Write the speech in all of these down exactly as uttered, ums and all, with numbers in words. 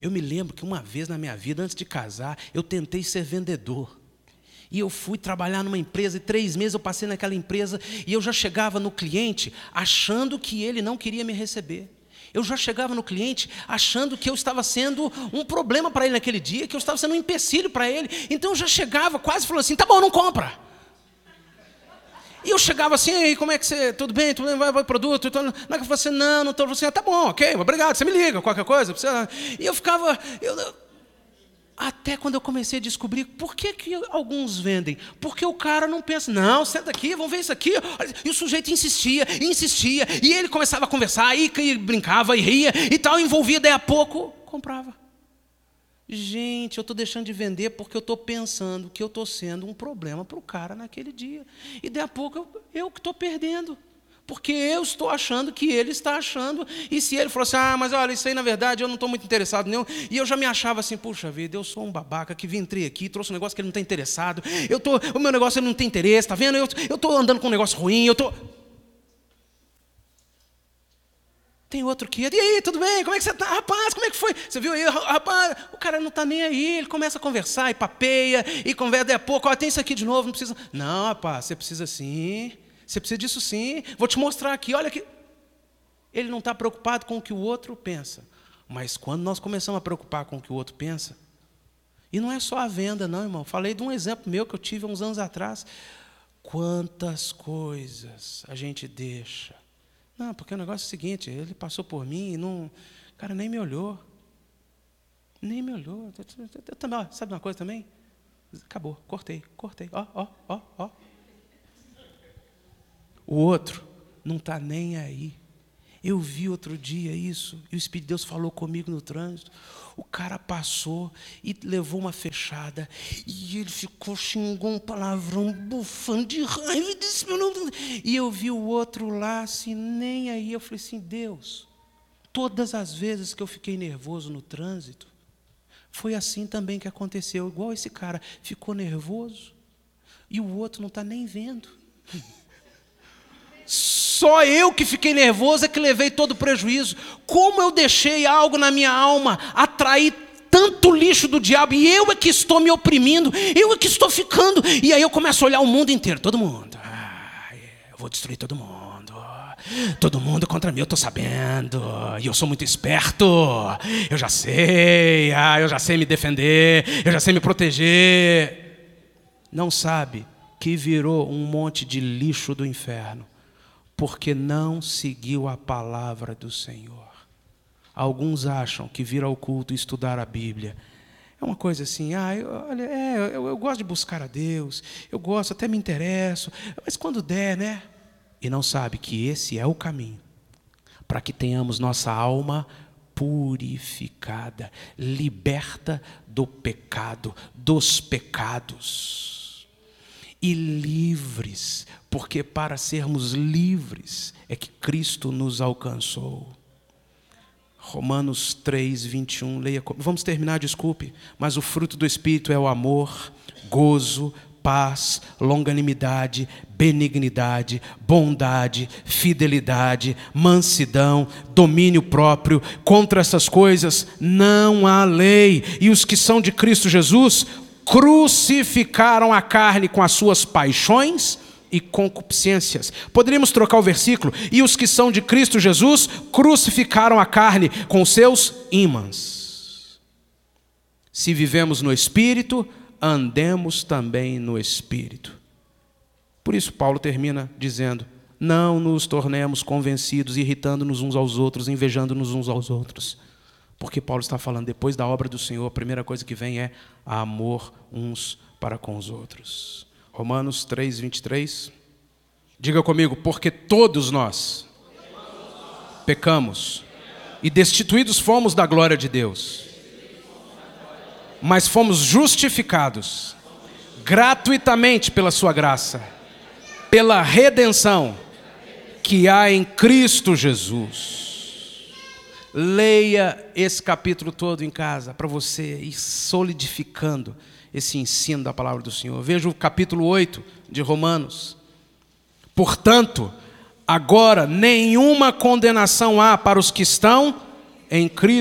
Eu me lembro que uma vez na minha vida, antes de casar, eu tentei ser vendedor. E eu fui trabalhar numa empresa, e três meses eu passei naquela empresa, e eu já chegava no cliente achando que ele não queria me receber. Eu já chegava no cliente achando que eu estava sendo um problema para ele naquele dia, que eu estava sendo um empecilho para ele. Então eu já chegava quase falando assim, tá bom, não compra. E eu chegava assim, aí, como é que você, tudo bem, tudo bem, vai, vai produto? Então, não é que eu falei assim, não, não estou, assim, ah, tá bom, ok, obrigado, você me liga, qualquer coisa. E eu ficava, eu, até quando eu comecei a descobrir, por que, que alguns vendem? Porque o cara não pensa, não, senta aqui, vamos ver isso aqui. E o sujeito insistia, insistia, e ele começava a conversar, e, e brincava, e ria, e tal, envolvia, daí a pouco, comprava. Gente, eu estou deixando de vender porque eu estou pensando que eu estou sendo um problema para o cara naquele dia. E daí a pouco eu, eu que estou perdendo. Porque eu estou achando que ele está achando. E se ele falou assim, ah, mas olha, isso aí na verdade eu não estou muito interessado nenhum. E eu já me achava assim, puxa vida, eu sou um babaca que vim, entrei aqui, trouxe um negócio que ele não está interessado. Eu tô, o meu negócio ele não tem interesse, está vendo? Eu estou andando com um negócio ruim, eu estou... Tô... Tem outro que, e aí, tudo bem? Como é que você está? Rapaz, como é que foi? Você viu aí? Rapaz, o cara não está nem aí, ele começa a conversar, e papeia, e conversa, daí a pouco, ó, tem isso aqui de novo, não precisa... Não, rapaz, você precisa sim, você precisa disso sim, vou te mostrar aqui, olha aqui. Ele não está preocupado com o que o outro pensa, mas quando nós começamos a preocupar com o que o outro pensa, e não é só a venda não, irmão, falei de um exemplo meu que eu tive há uns anos atrás, quantas coisas a gente deixa. Não, porque o negócio é o seguinte, ele passou por mim e não... O cara nem me olhou. Nem me olhou. Eu também, ó, sabe uma coisa também? Acabou, cortei, cortei. Ó, ó, ó, ó. O outro não está nem aí. Eu vi outro dia isso, e o Espírito de Deus falou comigo no trânsito. O cara passou e levou uma fechada, e ele ficou, xingou um palavrão, bufando de raiva, e disse, meu nome. E eu vi o outro lá, assim, nem aí. Eu falei assim, Deus, todas as vezes que eu fiquei nervoso no trânsito, foi assim também que aconteceu. Igual esse cara ficou nervoso, e o outro não está nem vendo. Só eu que fiquei nervoso é que levei todo o prejuízo. Como eu deixei algo na minha alma atrair tanto lixo do diabo, e eu é que estou me oprimindo, eu é que estou ficando. E aí eu começo a olhar o mundo inteiro, todo mundo. Ah, eu vou destruir todo mundo. Todo mundo contra mim, eu estou sabendo. E eu sou muito esperto. Eu já sei, ah, eu já sei me defender, eu já sei me proteger. Não sabe que virou um monte de lixo do inferno, porque não seguiu a palavra do Senhor. Alguns acham que vir ao culto e estudar a Bíblia é uma coisa assim, ah, eu, olha, é, eu, eu gosto de buscar a Deus, eu gosto, até me interesso, mas quando der, né? E não sabe que esse é o caminho para que tenhamos nossa alma purificada, liberta do pecado, dos pecados. E livres, porque para sermos livres é que Cristo nos alcançou. Romanos três, vinte e um, leia. Vamos terminar, desculpe. Mas o fruto do Espírito é o amor, gozo, paz, longanimidade, benignidade, bondade, fidelidade, mansidão, domínio próprio. Contra essas coisas não há lei. E os que são de Cristo Jesus crucificaram a carne com as suas paixões e concupiscências. Poderíamos trocar o versículo. E os que são de Cristo Jesus crucificaram a carne com seus ímãs. Se vivemos no Espírito, andemos também no Espírito. Por isso Paulo termina dizendo, não nos tornemos convencidos, irritando-nos uns aos outros, invejando-nos uns aos outros. Porque Paulo está falando, depois da obra do Senhor, a primeira coisa que vem é amor uns para com os outros. Romanos três, vinte e três. Diga comigo, porque todos nós pecamos e destituídos fomos da glória de Deus, mas fomos justificados gratuitamente pela sua graça, pela redenção que há em Cristo Jesus. Leia esse capítulo todo em casa, para você ir solidificando esse ensino da palavra do Senhor. Veja o capítulo oito de Romanos. Portanto, agora nenhuma condenação há para os que estão em Cristo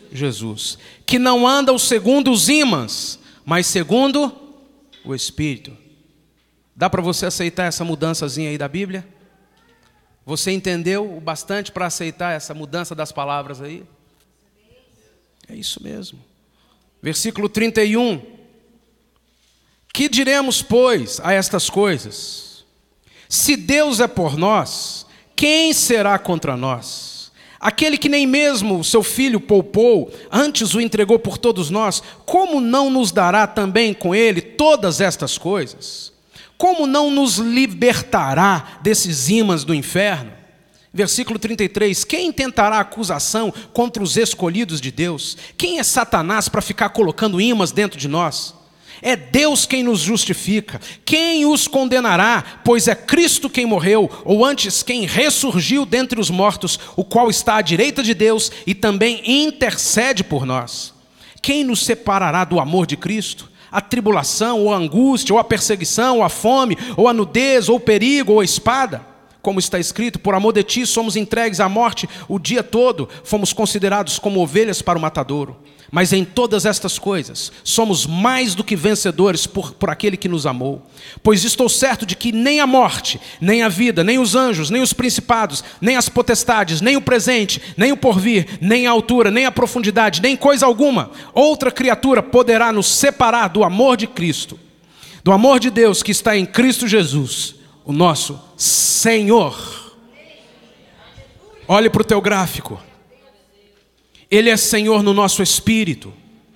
Jesus, que não andam segundo os ímãs, mas segundo o Espírito. Dá para você aceitar essa mudançazinha aí da Bíblia? Você entendeu o bastante para aceitar essa mudança das palavras aí? É isso mesmo. Versículo trinta e um. Que diremos, pois, a estas coisas? Se Deus é por nós, quem será contra nós? Aquele que nem mesmo o seu filho poupou, antes o entregou por todos nós, como não nos dará também com ele todas estas coisas? Como não nos libertará desses ímãs do inferno? Versículo trinta e três. Quem tentará acusação contra os escolhidos de Deus? Quem é Satanás para ficar colocando ímãs dentro de nós? É Deus quem nos justifica. Quem os condenará? Pois é Cristo quem morreu, ou antes quem ressurgiu dentre os mortos, o qual está à direita de Deus e também intercede por nós. Quem nos separará do amor de Cristo? A tribulação, ou a angústia, ou a perseguição, ou a fome, ou a nudez, ou o perigo, ou a espada? Como está escrito, por amor de ti somos entregues à morte o dia todo, fomos considerados como ovelhas para o matadouro. Mas em todas estas coisas, somos mais do que vencedores por, por aquele que nos amou. Pois estou certo de que nem a morte, nem a vida, nem os anjos, nem os principados, nem as potestades, nem o presente, nem o porvir, nem a altura, nem a profundidade, nem coisa alguma, outra criatura poderá nos separar do amor de Cristo, do amor de Deus que está em Cristo Jesus, o nosso Senhor. Olhe para o teu gráfico. Ele é Senhor no nosso espírito.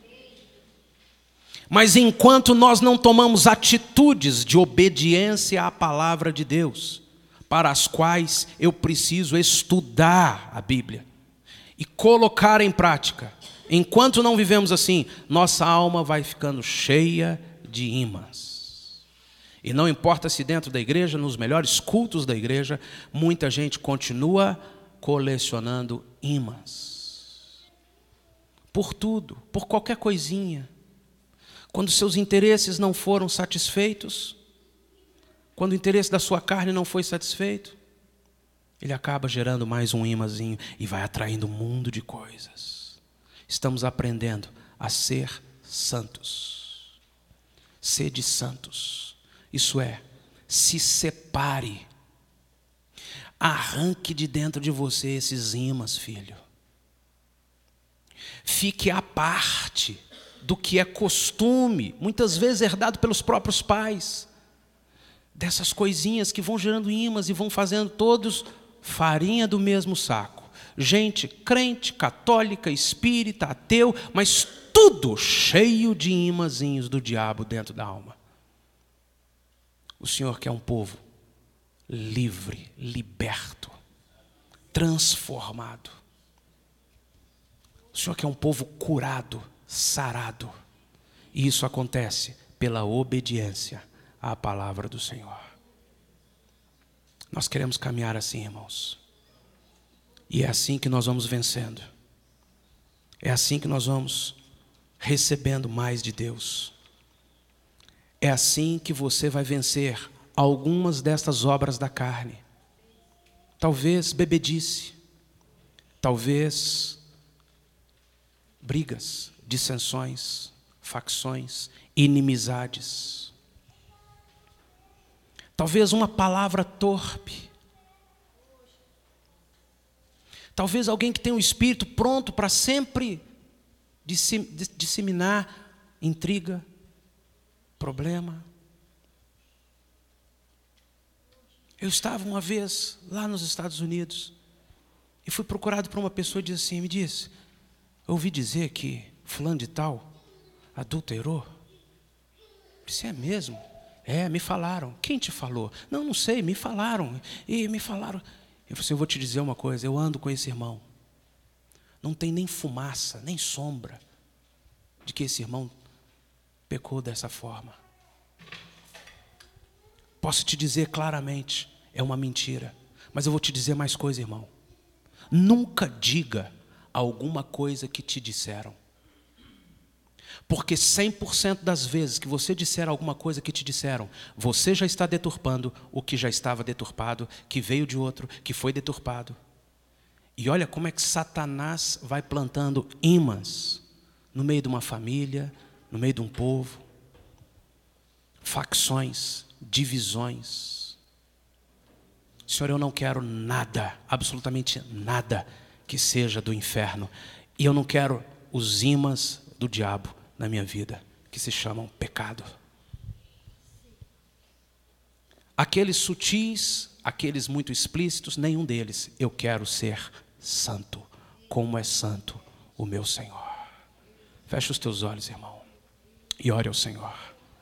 Mas enquanto nós não tomamos atitudes de obediência à palavra de Deus, para as quais eu preciso estudar a Bíblia e colocar em prática, enquanto não vivemos assim, nossa alma vai ficando cheia de ímãs. E não importa se dentro da igreja, nos melhores cultos da igreja, muita gente continua colecionando ímãs. Por tudo, por qualquer coisinha. Quando seus interesses não foram satisfeitos, quando o interesse da sua carne não foi satisfeito, ele acaba gerando mais um imãzinho e vai atraindo um mundo de coisas. Estamos aprendendo a ser santos. Sede santos. Isso é, se separe. Arranque de dentro de você esses ímãs, filho. Fique à parte do que é costume, muitas vezes herdado pelos próprios pais, dessas coisinhas que vão gerando ímãs e vão fazendo todos farinha do mesmo saco. Gente crente, católica, espírita, ateu, mas tudo cheio de ímãzinhos do diabo dentro da alma. O Senhor quer um povo livre, liberto, transformado. O Senhor quer um povo curado, sarado. E isso acontece pela obediência à palavra do Senhor. Nós queremos caminhar assim, irmãos. E é assim que nós vamos vencendo. É assim que nós vamos recebendo mais de Deus. É assim que você vai vencer algumas destas obras da carne. Talvez bebedice. Talvez brigas, dissensões, facções, inimizades. Talvez uma palavra torpe. Talvez alguém que tem um espírito pronto para sempre disseminar intriga, problema. Eu estava uma vez lá nos Estados Unidos e fui procurado por uma pessoa e disse assim, me disse, eu ouvi dizer que fulano de tal adulterou. Eu disse, é mesmo? É, me falaram. Quem te falou? Não, não sei, me falaram. E me falaram. Eu falei assim, eu vou te dizer uma coisa, eu ando com esse irmão. Não tem nem fumaça, nem sombra de que esse irmão pecou dessa forma. Posso te dizer claramente, é uma mentira. Mas eu vou te dizer mais coisa, irmão. Nunca diga alguma coisa que te disseram. Porque cem por cento das vezes que você disser alguma coisa que te disseram, você já está deturpando o que já estava deturpado, que veio de outro, que foi deturpado. E olha como é que Satanás vai plantando ímãs no meio de uma família, no meio de um povo, facções, divisões. Senhor, eu não quero nada, absolutamente nada que seja do inferno. E eu não quero os ímãs do diabo na minha vida, que se chamam pecado. Aqueles sutis, aqueles muito explícitos, nenhum deles. Eu quero ser santo, como é santo o meu Senhor. Fecha os teus olhos, irmão, e ore ao Senhor.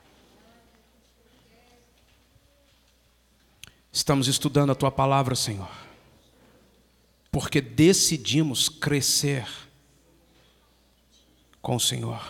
Estamos estudando a Tua palavra, Senhor, porque decidimos crescer com o Senhor.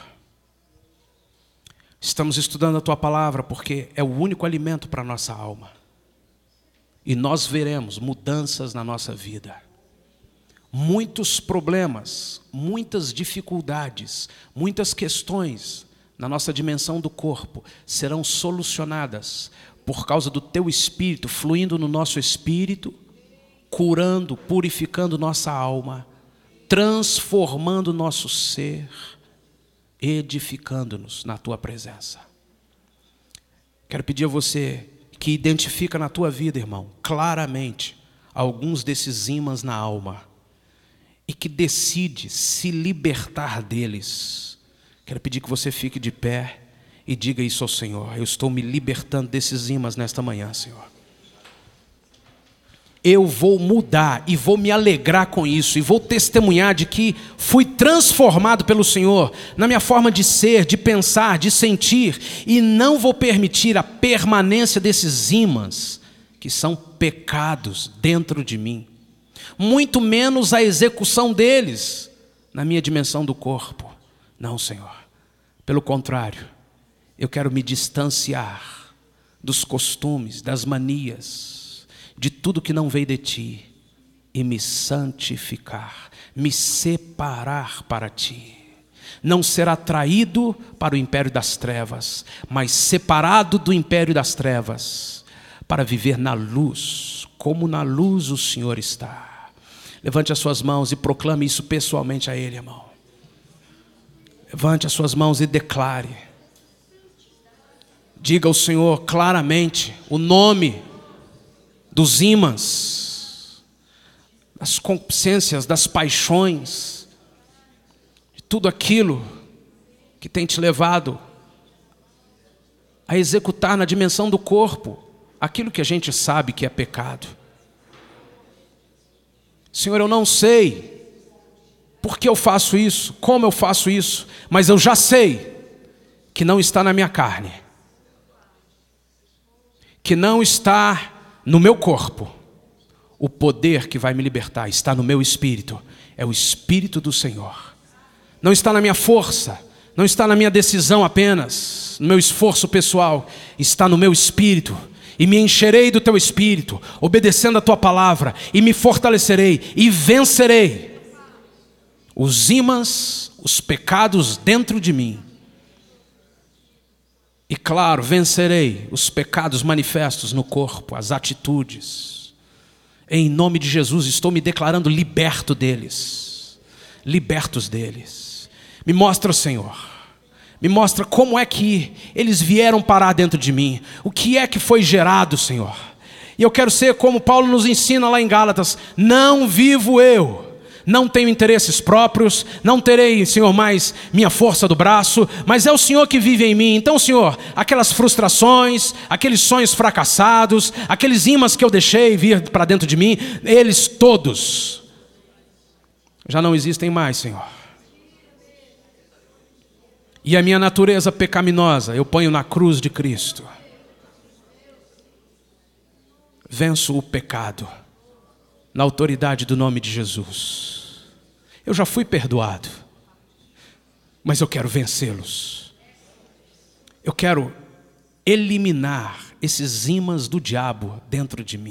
Estamos estudando a Tua palavra porque é o único alimento para a nossa alma. E nós veremos mudanças na nossa vida. Muitos problemas, muitas dificuldades, muitas questões na nossa dimensão do corpo serão solucionadas por causa do Teu Espírito fluindo no nosso espírito, curando, purificando nossa alma, transformando nosso ser, edificando-nos na Tua presença. Quero pedir a você que identifica na tua vida, irmão, claramente alguns desses ímãs na alma e que decide se libertar deles. Quero pedir que você fique de pé e diga isso ao Senhor. Eu estou me libertando desses ímãs nesta manhã, Senhor. Eu vou mudar e vou me alegrar com isso e vou testemunhar de que fui transformado pelo Senhor na minha forma de ser, de pensar, de sentir, e não vou permitir a permanência desses ímãs que são pecados dentro de mim, muito menos a execução deles na minha dimensão do corpo. Não, Senhor, pelo contrário, eu quero me distanciar dos costumes, das manias, de tudo que não veio de Ti, e me santificar, me separar para Ti. Não ser atraído para o império das trevas, mas separado do império das trevas, para viver na luz, como na luz o Senhor está. Levante as suas mãos e proclame isso pessoalmente a Ele, irmão. Levante as suas mãos e declare. Diga ao Senhor claramente o nome dos ímãs, das concupiscências, das paixões, de tudo aquilo que tem te levado a executar na dimensão do corpo aquilo que a gente sabe que é pecado. Senhor, eu não sei por que eu faço isso, como eu faço isso, mas eu já sei que não está na minha carne, que não está no meu corpo. O poder que vai me libertar está no meu espírito. É o Espírito do Senhor. Não está na minha força, não está na minha decisão apenas, no meu esforço pessoal. Está no meu espírito. E me encherei do Teu Espírito, obedecendo a Tua palavra, e me fortalecerei e vencerei os ímãs, os pecados dentro de mim. E claro, vencerei os pecados manifestos no corpo, as atitudes. Em nome de Jesus, estou me declarando liberto deles. Libertos deles. Me mostra, Senhor. Me mostra como é que eles vieram parar dentro de mim. O que é que foi gerado, Senhor. E eu quero ser como Paulo nos ensina lá em Gálatas. Não vivo eu. Não tenho interesses próprios, não terei, Senhor, mais minha força do braço, mas é o Senhor que vive em mim. Então, Senhor, aquelas frustrações, aqueles sonhos fracassados, aqueles ímãs que eu deixei vir para dentro de mim, eles todos já não existem mais, Senhor. E a minha natureza pecaminosa eu ponho na cruz de Cristo. Venço o pecado na autoridade do nome de Jesus. Eu já fui perdoado, mas eu quero vencê-los. Eu quero eliminar esses ímãs do diabo dentro de mim.